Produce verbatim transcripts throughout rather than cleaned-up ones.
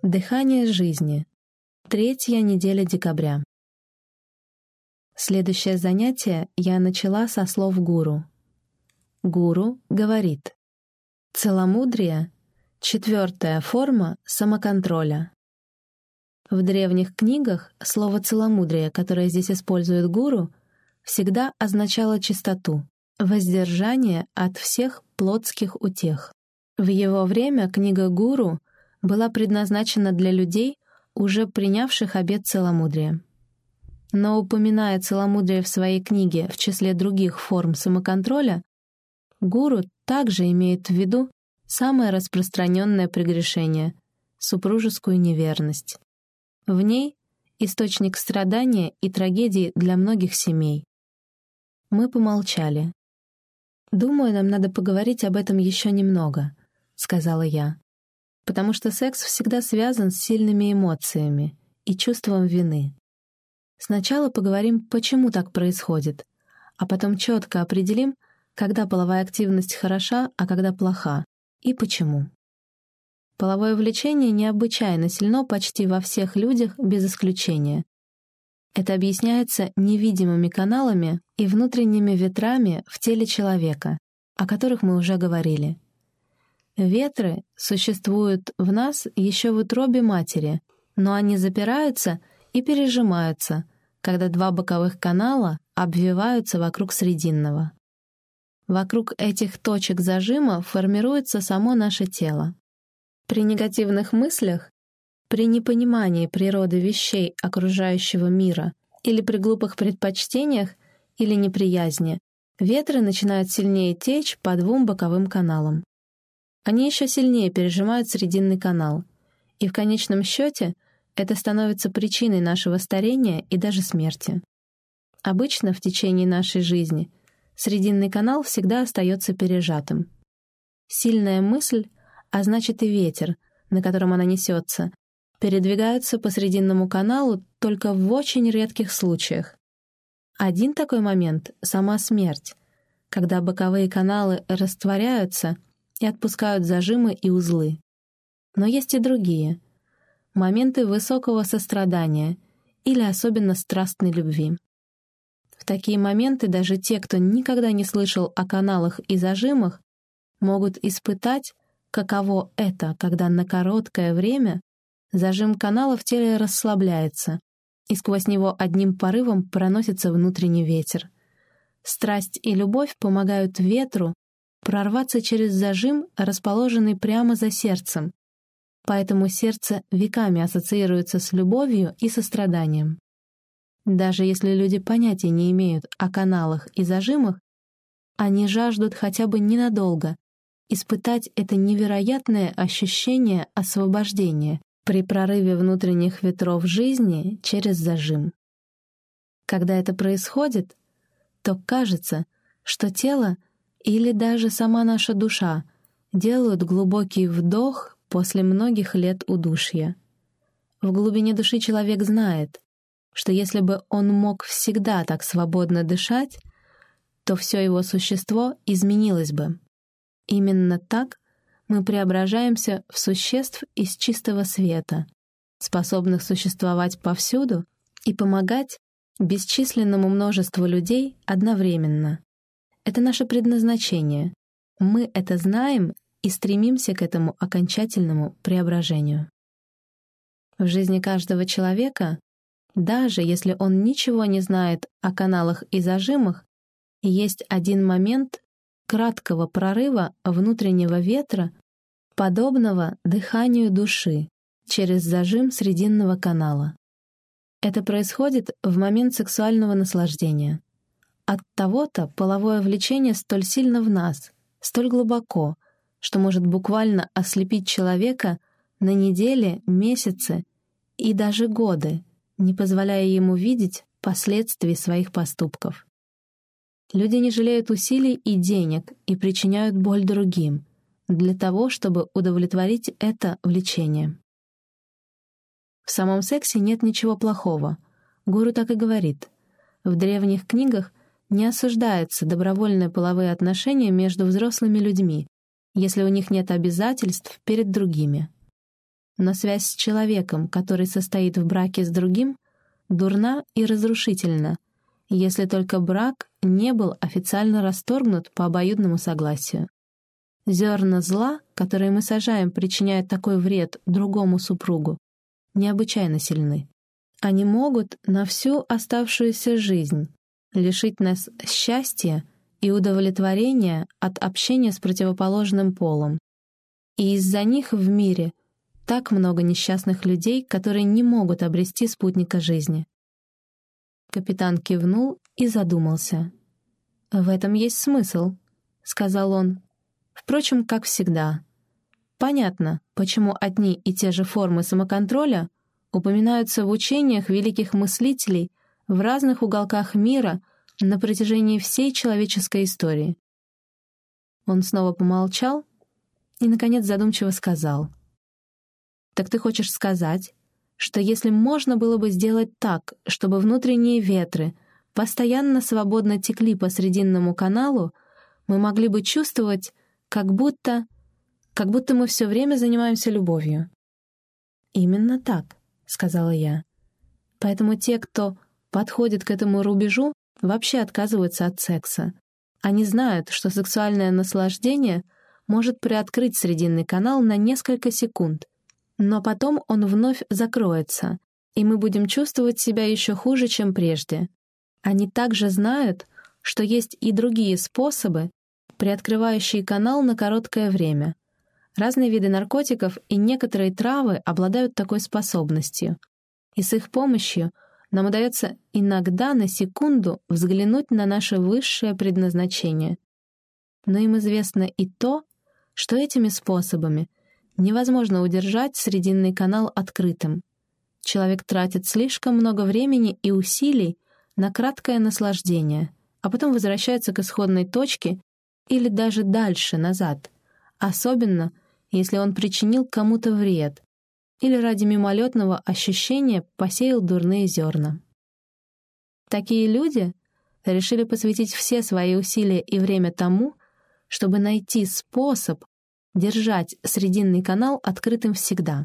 Дыхание жизни. Третья неделя декабря. Следующее занятие я начала со слов гуру. Гуру говорит: целомудрие — четвертая форма самоконтроля. В древних книгах слово «целомудрие», которое здесь использует гуру, всегда означало чистоту, воздержание от всех плотских утех. В его время книга гуру была предназначена для людей, уже принявших обет целомудрия. Но, упоминая целомудрие в своей книге в числе других форм самоконтроля, гуру также имеет в виду самое распространенное прегрешение — супружескую неверность. В ней источник страдания и трагедии для многих семей. Мы помолчали. «Думаю, нам надо поговорить об этом еще немного», — сказала я. «Потому что секс всегда связан с сильными эмоциями и чувством вины. Сначала поговорим, почему так происходит, а потом четко определим, когда половая активность хороша, а когда плоха, и почему». Половое влечение необычайно сильно почти во всех людях без исключения. Это объясняется невидимыми каналами и внутренними ветрами в теле человека, о которых мы уже говорили. Ветры существуют в нас еще в утробе матери, но они запираются и пережимаются, когда два боковых канала обвиваются вокруг срединного. Вокруг этих точек зажима формируется само наше тело. При негативных мыслях, при непонимании природы вещей окружающего мира или при глупых предпочтениях или неприязни, ветры начинают сильнее течь по двум боковым каналам. Они еще сильнее пережимают срединный канал, и в конечном счете это становится причиной нашего старения и даже смерти. Обычно в течение нашей жизни срединный канал всегда остается пережатым. Сильная мысль, а значит и ветер, на котором она несется, передвигаются по срединному каналу только в очень редких случаях. Один такой момент — сама смерть, когда боковые каналы растворяются и отпускают зажимы и узлы. Но есть и другие — моменты высокого сострадания или особенно страстной любви. В такие моменты даже те, кто никогда не слышал о каналах и зажимах, могут испытать, каково это, когда на короткое время зажим канала в теле расслабляется, и сквозь него одним порывом проносится внутренний ветер. Страсть и любовь помогают ветру прорваться через зажим, расположенный прямо за сердцем. Поэтому сердце веками ассоциируется с любовью и состраданием. Даже если люди понятия не имеют о каналах и зажимах, они жаждут хотя бы ненадолго испытать это невероятное ощущение освобождения при прорыве внутренних ветров жизни через зажим. Когда это происходит, то кажется, что тело или даже сама наша душа делают глубокий вдох после многих лет удушья. В глубине души человек знает, что если бы он мог всегда так свободно дышать, то все его существо изменилось бы. Именно так мы преображаемся в существ из чистого света, способных существовать повсюду и помогать бесчисленному множеству людей одновременно. Это наше предназначение. Мы это знаем и стремимся к этому окончательному преображению. В жизни каждого человека, даже если он ничего не знает о каналах и зажимах, есть один момент краткого прорыва внутреннего ветра, подобного дыханию души через зажим срединного канала. Это происходит в момент сексуального наслаждения. От того-то половое влечение столь сильно в нас, столь глубоко, что может буквально ослепить человека на недели, месяцы и даже годы, не позволяя ему видеть последствий своих поступков. Люди не жалеют усилий и денег и причиняют боль другим для того, чтобы удовлетворить это влечение. В самом сексе нет ничего плохого. Гуру так и говорит. В древних книгах не осуждаются добровольные половые отношения между взрослыми людьми, если у них нет обязательств перед другими. Но связь с человеком, который состоит в браке с другим, дурна и разрушительна, если только брак не был официально расторгнут по обоюдному согласию. Зерна зла, которые мы сажаем, причиняя такой вред другому супругу, необычайно сильны. Они могут на всю оставшуюся жизнь лишить нас счастья и удовлетворения от общения с противоположным полом. И из-за них в мире так много несчастных людей, которые не могут обрести спутника жизни. Капитан кивнул и задумался. «В этом есть смысл», — сказал он. «Впрочем, как всегда. Понятно, почему одни и те же формы самоконтроля упоминаются в учениях великих мыслителей в разных уголках мира на протяжении всей человеческой истории». Он снова помолчал и, наконец, задумчиво сказал. «Так ты хочешь сказать, что если можно было бы сделать так, чтобы внутренние ветры постоянно свободно текли по Срединному каналу, мы могли бы чувствовать, как будто... как будто мы все время занимаемся любовью?» «Именно так», — сказала я. «Поэтому те, кто подходит к этому рубежу, вообще отказываются от секса. Они знают, что сексуальное наслаждение может приоткрыть Срединный канал на несколько секунд, но потом он вновь закроется, и мы будем чувствовать себя еще хуже, чем прежде. Они также знают, что есть и другие способы, приоткрывающие канал на короткое время. Разные виды наркотиков и некоторые травы обладают такой способностью, и с их помощью нам удается иногда на секунду взглянуть на наше высшее предназначение. Но им известно и то, что этими способами невозможно удержать Срединный канал открытым. Человек тратит слишком много времени и усилий на краткое наслаждение, а потом возвращается к исходной точке или даже дальше, назад, особенно если он причинил кому-то вред или ради мимолетного ощущения посеял дурные зерна. Такие люди решили посвятить все свои усилия и время тому, чтобы найти способ держать Срединный канал открытым всегда.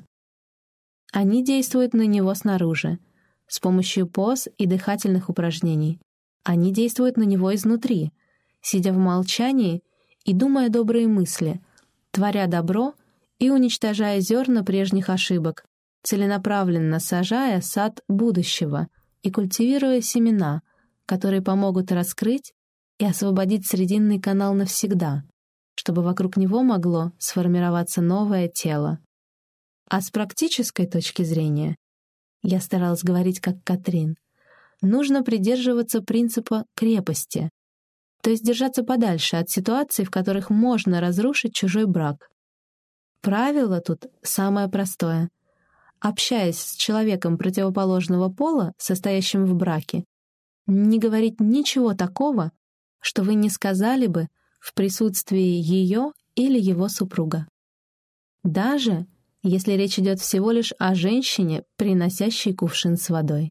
Они действуют на него снаружи, с помощью поз и дыхательных упражнений. Они действуют на него изнутри, сидя в молчании и думая добрые мысли, творя добро и уничтожая зерна прежних ошибок, целенаправленно сажая сад будущего и культивируя семена, которые помогут раскрыть и освободить Срединный канал навсегда, чтобы вокруг него могло сформироваться новое тело. А с практической точки зрения, я старалась говорить как Катрин, нужно придерживаться принципа крепости, то есть держаться подальше от ситуаций, в которых можно разрушить чужой брак. Правило тут самое простое. Общаясь с человеком противоположного пола, состоящим в браке, не говорить ничего такого, что вы не сказали бы в присутствии ее или его супруга. Даже если речь идет всего лишь о женщине, приносящей кувшин с водой.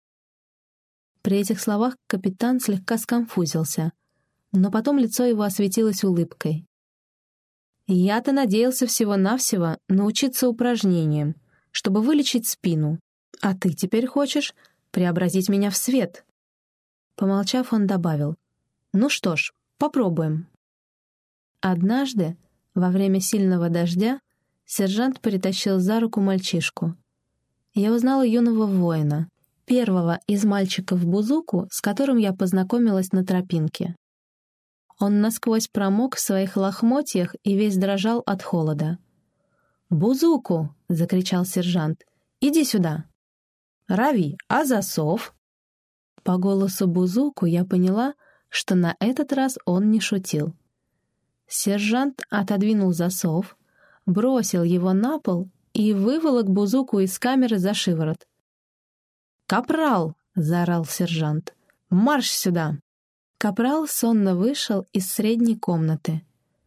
При этих словах капитан слегка сконфузился, но потом лицо его осветилось улыбкой. «Я-то надеялся всего-навсего научиться упражнениям, чтобы вылечить спину, а ты теперь хочешь преобразить меня в свет». Помолчав, он добавил: «Ну что ж, попробуем». Однажды, во время сильного дождя, сержант притащил за руку мальчишку. Я узнала юного воина, первого из мальчиков-бузуку, с которым я познакомилась на тропинке. Он насквозь промок в своих лохмотьях и весь дрожал от холода. «Бузуку!» — закричал сержант. «Иди сюда!» «Рави, а засов?» По голосу Бузуку я поняла, что на этот раз он не шутил. Сержант отодвинул засов, бросил его на пол и выволок Бузуку из камеры за шиворот. «Капрал!» — заорал сержант. «Марш сюда!» Капрал сонно вышел из средней комнаты.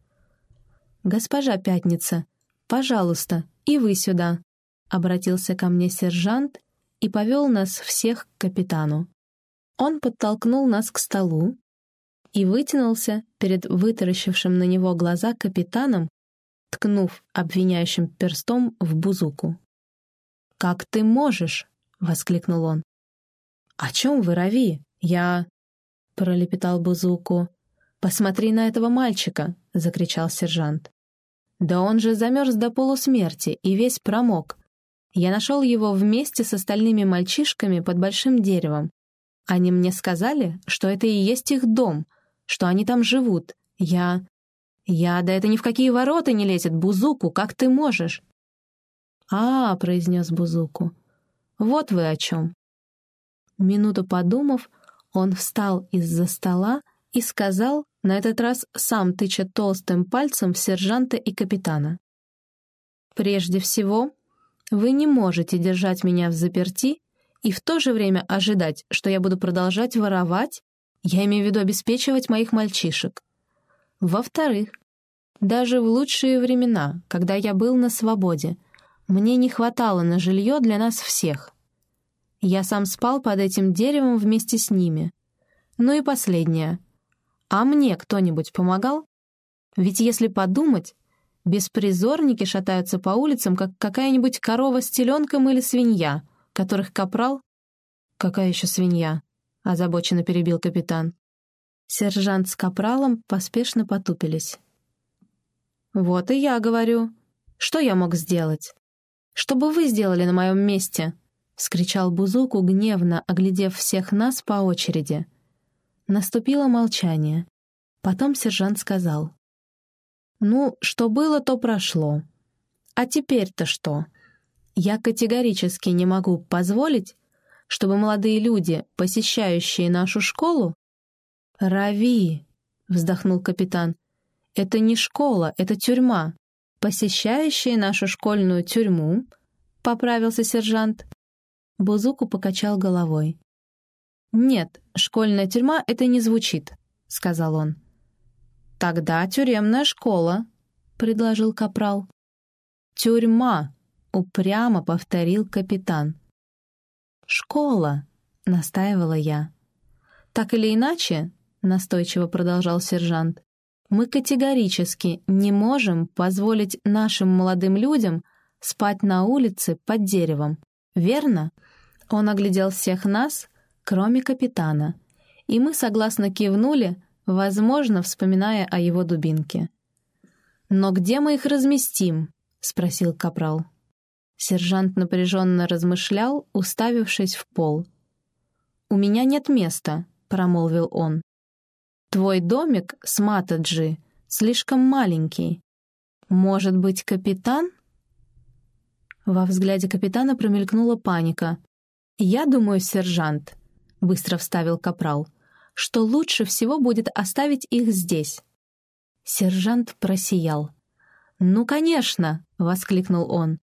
«Госпожа Пятница, пожалуйста, и вы сюда!» — обратился ко мне сержант и повел нас всех к капитану. Он подтолкнул нас к столу и вытянулся перед вытаращившим на него глаза капитаном, ткнув обвиняющим перстом в Бузуку. «Как ты можешь?» — воскликнул он. «О чем вы, Рави? Я...» — пролепетал Бузуку. «Посмотри на этого мальчика!» — закричал сержант. «Да он же замерз до полусмерти и весь промок. Я нашел его вместе с остальными мальчишками под большим деревом. Они мне сказали, что это и есть их дом, что они там живут. Я... Я... Да это ни в какие ворота не лезет, Бузуку, как ты можешь?» «А, — произнес Бузуку, — вот вы о чем». Минуту подумав, он встал из-за стола и сказал, на этот раз сам тыча толстым пальцем в сержанта и капитана: «Прежде всего, вы не можете держать меня взаперти и в то же время ожидать, что я буду продолжать воровать, я имею в виду обеспечивать моих мальчишек. Во-вторых, даже в лучшие времена, когда я был на свободе, мне не хватало на жилье для нас всех. Я сам спал под этим деревом вместе с ними. Ну и последнее. А мне кто-нибудь помогал? Ведь если подумать, беспризорники шатаются по улицам, как какая-нибудь корова с теленком или свинья, которых капрал...» «Какая еще свинья?» — озабоченно перебил капитан. Сержант с капралом поспешно потупились. «Вот и я говорю. Что я мог сделать? Что бы вы сделали на моем месте?» — вскричал Бузуку, гневно оглядев всех нас по очереди. Наступило молчание. Потом сержант сказал: «Ну, что было, то прошло. А теперь-то что? Я категорически не могу позволить, чтобы молодые люди, посещающие нашу школу...» «Рави!» — вздохнул капитан. «Это не школа, это тюрьма. Посещающие нашу школьную тюрьму...» — поправился сержант. Бузуку покачал головой. «Нет, школьная тюрьма — это не звучит», — сказал он. «Тогда тюремная школа», — предложил капрал. «Тюрьма», — упрямо повторил капитан. «Школа», — настаивала я. «Так или иначе», — настойчиво продолжал сержант, «мы категорически не можем позволить нашим молодым людям спать на улице под деревом. Верно?» Он оглядел всех нас, кроме капитана, и мы согласно кивнули, возможно, вспоминая о его дубинке. «Но где мы их разместим?» — спросил капрал. Сержант напряженно размышлял, уставившись в пол. «У меня нет места», — промолвил он. «Твой домик с Матаджи слишком маленький. Может быть, капитан?» Во взгляде капитана промелькнула паника. «Я думаю, сержант», — быстро вставил капрал, «что лучше всего будет оставить их здесь». Сержант просиял. «Ну, конечно!» — воскликнул он.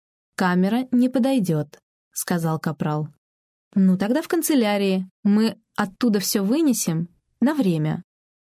«Камера не подойдет», — сказал капрал. «Ну, тогда в канцелярии. Мы оттуда все вынесем на время».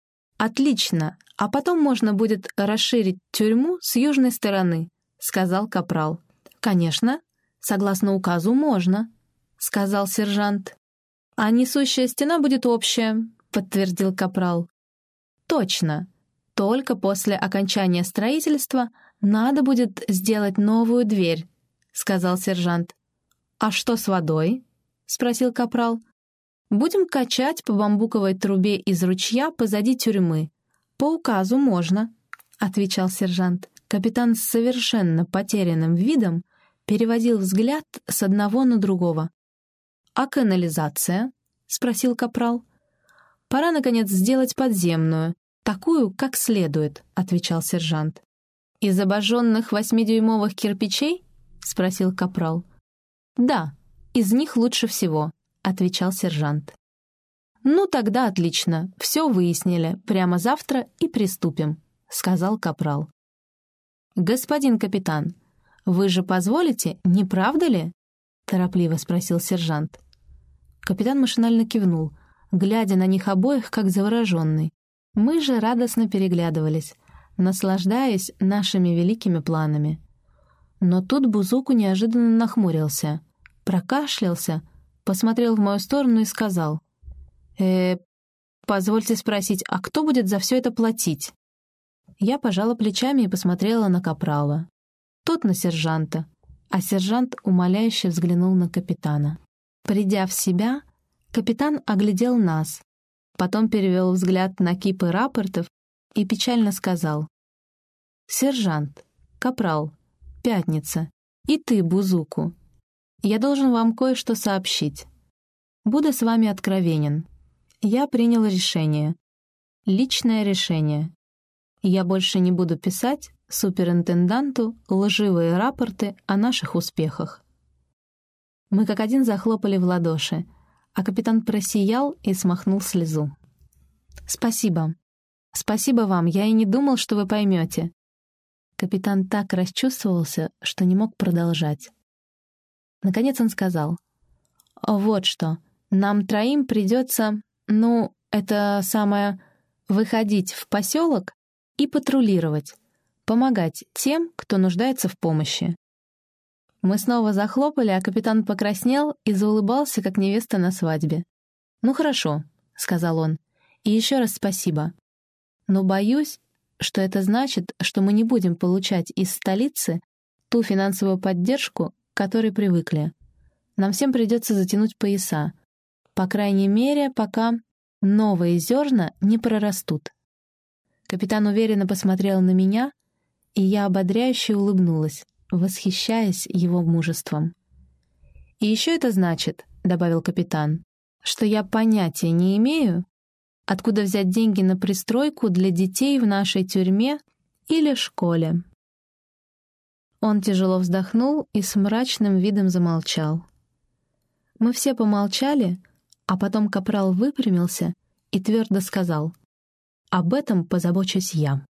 «Отлично, а потом можно будет расширить тюрьму с южной стороны», — сказал капрал. «Конечно, согласно указу можно», — сказал сержант. «А несущая стена будет общая», — подтвердил капрал. «Точно. Только после окончания строительства надо будет сделать новую дверь», — сказал сержант. «А что с водой?» — спросил капрал. «Будем качать по бамбуковой трубе из ручья позади тюрьмы. По указу можно», — отвечал сержант. Капитан с совершенно потерянным видом переводил взгляд с одного на другого. «А канализация?» — спросил капрал. «Пора, наконец, сделать подземную, такую, как следует», — отвечал сержант. «Из обожженных восьмидюймовых кирпичей?» — спросил капрал. «Да, из них лучше всего», — отвечал сержант. «Ну, тогда отлично, все выяснили, прямо завтра и приступим», — сказал капрал. «Господин капитан, вы же позволите, не правда ли?» — торопливо спросил сержант. Капитан машинально кивнул, глядя на них обоих, как завороженный. Мы же радостно переглядывались, наслаждаясь нашими великими планами. Но тут Бузуку неожиданно нахмурился, прокашлялся, посмотрел в мою сторону и сказал: «Э, позвольте спросить, а кто будет за все это платить?» Я пожала плечами и посмотрела на капрала. Тот на сержанта. а сержант умоляюще взглянул на капитана. Придя в себя, капитан оглядел нас, потом перевел взгляд на кипы рапортов и печально сказал: «Сержант, капрал, Пятница, и ты, Бузуку, я должен вам кое-что сообщить. Буду с вами откровенен. Я принял решение. Личное решение. Я больше не буду писать суперинтенданту лживые рапорты о наших успехах». Мы как один захлопали в ладоши, а капитан просиял и смахнул слезу. «Спасибо. Спасибо вам, я и не думал, что вы поймете». Капитан так расчувствовался, что не мог продолжать. Наконец он сказал: «Вот что, нам троим придется, ну, это самое, выходить в поселок и патрулировать, помогать тем, кто нуждается в помощи». Мы снова захлопали, а капитан покраснел и заулыбался, как невеста на свадьбе. «Ну хорошо», — сказал он, — «и еще раз спасибо. Но боюсь, что это значит, что мы не будем получать из столицы ту финансовую поддержку, к которой привыкли. Нам всем придется затянуть пояса, по крайней мере, пока новые зерна не прорастут». Капитан уверенно посмотрел на меня, и я ободряюще улыбнулась, восхищаясь его мужеством. «И еще это значит, — добавил капитан, — что я понятия не имею, откуда взять деньги на пристройку для детей в нашей тюрьме или школе». Он тяжело вздохнул и с мрачным видом замолчал. Мы все помолчали, а потом капрал выпрямился и твердо сказал: «Об этом позабочусь я».